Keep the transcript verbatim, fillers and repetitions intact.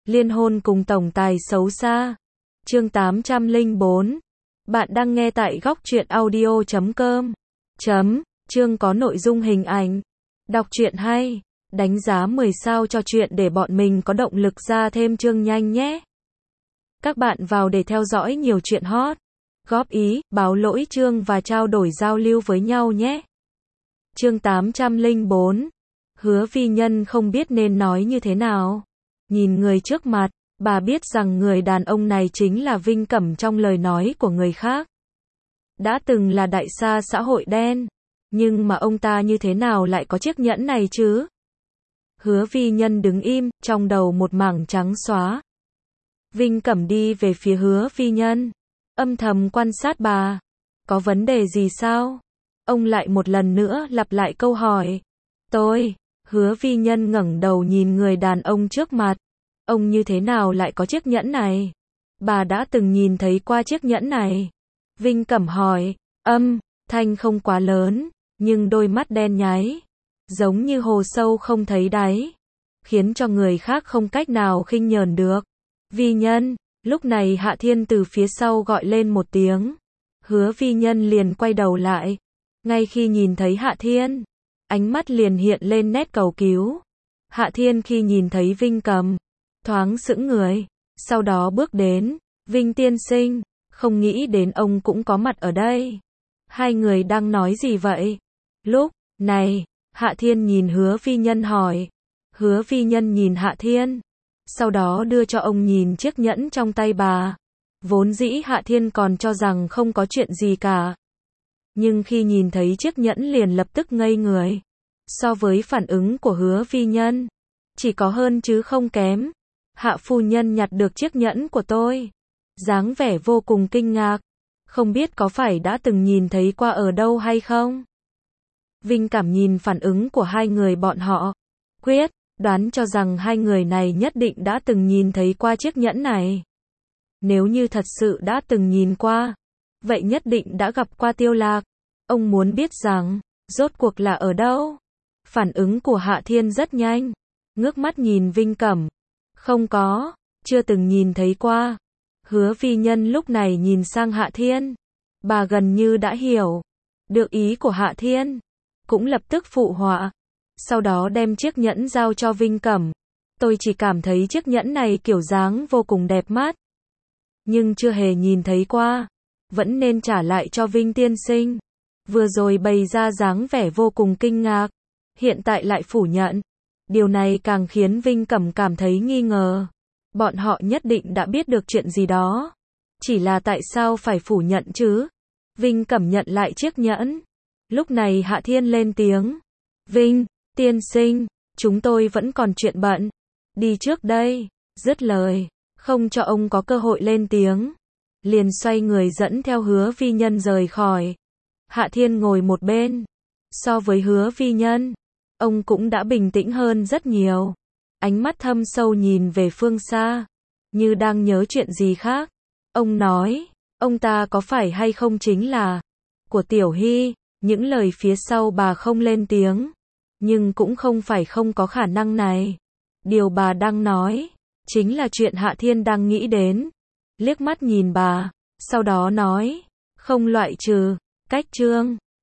Liên hôn cùng tổng tài xấu xa. Chương tám trăm lẻ bốn. Bạn đang nghe tại góc truyện audio chấm com. Chấm, chương có nội dung hình ảnh. Đọc truyện hay. Đánh giá mười sao cho truyện để bọn mình có động lực ra thêm chương nhanh nhé. Các bạn vào để theo dõi nhiều truyện hot. Góp ý, báo lỗi chương và trao đổi giao lưu với nhau nhé. Chương tám trăm lẻ bốn. Hứa Vi Nhân không biết nên nói như thế nào. Nhìn người trước mặt, bà biết rằng người đàn ông này chính là Vinh Cẩm trong lời nói của người khác. Đã từng là đại sa xã hội đen, nhưng mà ông ta như thế nào lại có chiếc nhẫn này chứ? Hứa Vi Nhân đứng im, trong đầu một mảng trắng xóa. Vinh Cẩm đi về phía Hứa Vi Nhân, âm thầm quan sát bà. Có vấn đề gì sao? Ông lại một lần nữa lặp lại câu hỏi. Tôi, Hứa Vi Nhân ngẩng đầu nhìn người đàn ông trước mặt. Ông như thế nào lại có chiếc nhẫn này? Bà đã từng nhìn thấy qua chiếc nhẫn này. Vinh Cẩm hỏi, âm, thanh không quá lớn, nhưng đôi mắt đen nháy, giống như hồ sâu không thấy đáy, khiến cho người khác không cách nào khinh nhờn được. Vi Nhân, lúc này Hạ Thiên từ phía sau gọi lên một tiếng. Hứa Vi Nhân liền quay đầu lại. Ngay khi nhìn thấy Hạ Thiên, ánh mắt liền hiện lên nét cầu cứu. Hạ Thiên khi nhìn thấy Vinh Cẩm, thoáng sững người, sau đó bước đến. Vinh tiên sinh, không nghĩ đến ông cũng có mặt ở đây. Hai người đang nói gì vậy? Lúc này, Hạ Thiên nhìn Hứa Vi Nhân hỏi. Hứa Vi Nhân nhìn Hạ Thiên, sau đó đưa cho ông nhìn chiếc nhẫn trong tay bà. Vốn dĩ Hạ Thiên còn cho rằng không có chuyện gì cả, nhưng khi nhìn thấy chiếc nhẫn liền lập tức ngây người. So với phản ứng của Hứa Vi Nhân, chỉ có hơn chứ không kém. Hạ phu nhân nhặt được chiếc nhẫn của tôi, dáng vẻ vô cùng kinh ngạc, không biết có phải đã từng nhìn thấy qua ở đâu hay không. Vinh Cảm nhìn phản ứng của hai người bọn họ, quyết đoán cho rằng hai người này nhất định đã từng nhìn thấy qua chiếc nhẫn này. Nếu như thật sự đã từng nhìn qua, vậy nhất định đã gặp qua Tiêu Lạc. Ông muốn biết rằng, rốt cuộc là ở đâu? Phản ứng của Hạ Thiên rất nhanh, ngước mắt nhìn Vinh Cẩm. Không có, chưa từng nhìn thấy qua. Hứa Vi Nhân lúc này nhìn sang Hạ Thiên. Bà gần như đã hiểu được ý của Hạ Thiên, cũng lập tức phụ họa. Sau đó đem chiếc nhẫn giao cho Vinh Cẩm. Tôi chỉ cảm thấy chiếc nhẫn này kiểu dáng vô cùng đẹp mắt, nhưng chưa hề nhìn thấy qua. Vẫn nên trả lại cho Vinh tiên sinh. Vừa rồi bày ra dáng vẻ vô cùng kinh ngạc, hiện tại lại phủ nhận. Điều này càng khiến Vinh Cẩm cảm thấy nghi ngờ. Bọn họ nhất định đã biết được chuyện gì đó. Chỉ là tại sao phải phủ nhận chứ? Vinh Cẩm nhận lại chiếc nhẫn. Lúc này Hạ Thiên lên tiếng. Vinh, tiên sinh, chúng tôi vẫn còn chuyện bận. Đi trước đây. Dứt lời, không cho ông có cơ hội lên tiếng, liền xoay người dẫn theo Hứa Vi Nhân rời khỏi. Hạ Thiên ngồi một bên. So với Hứa Vi Nhân, ông cũng đã bình tĩnh hơn rất nhiều. Ánh mắt thâm sâu nhìn về phương xa, như đang nhớ chuyện gì khác. Ông nói, ông ta có phải hay không chính là của Tiểu Hy. Những lời phía sau bà không lên tiếng, nhưng cũng không phải không có khả năng này. Điều bà đang nói, chính là chuyện Hạ Thiên đang nghĩ đến. Liếc mắt nhìn bà, sau đó nói, không loại trừ. Cách chương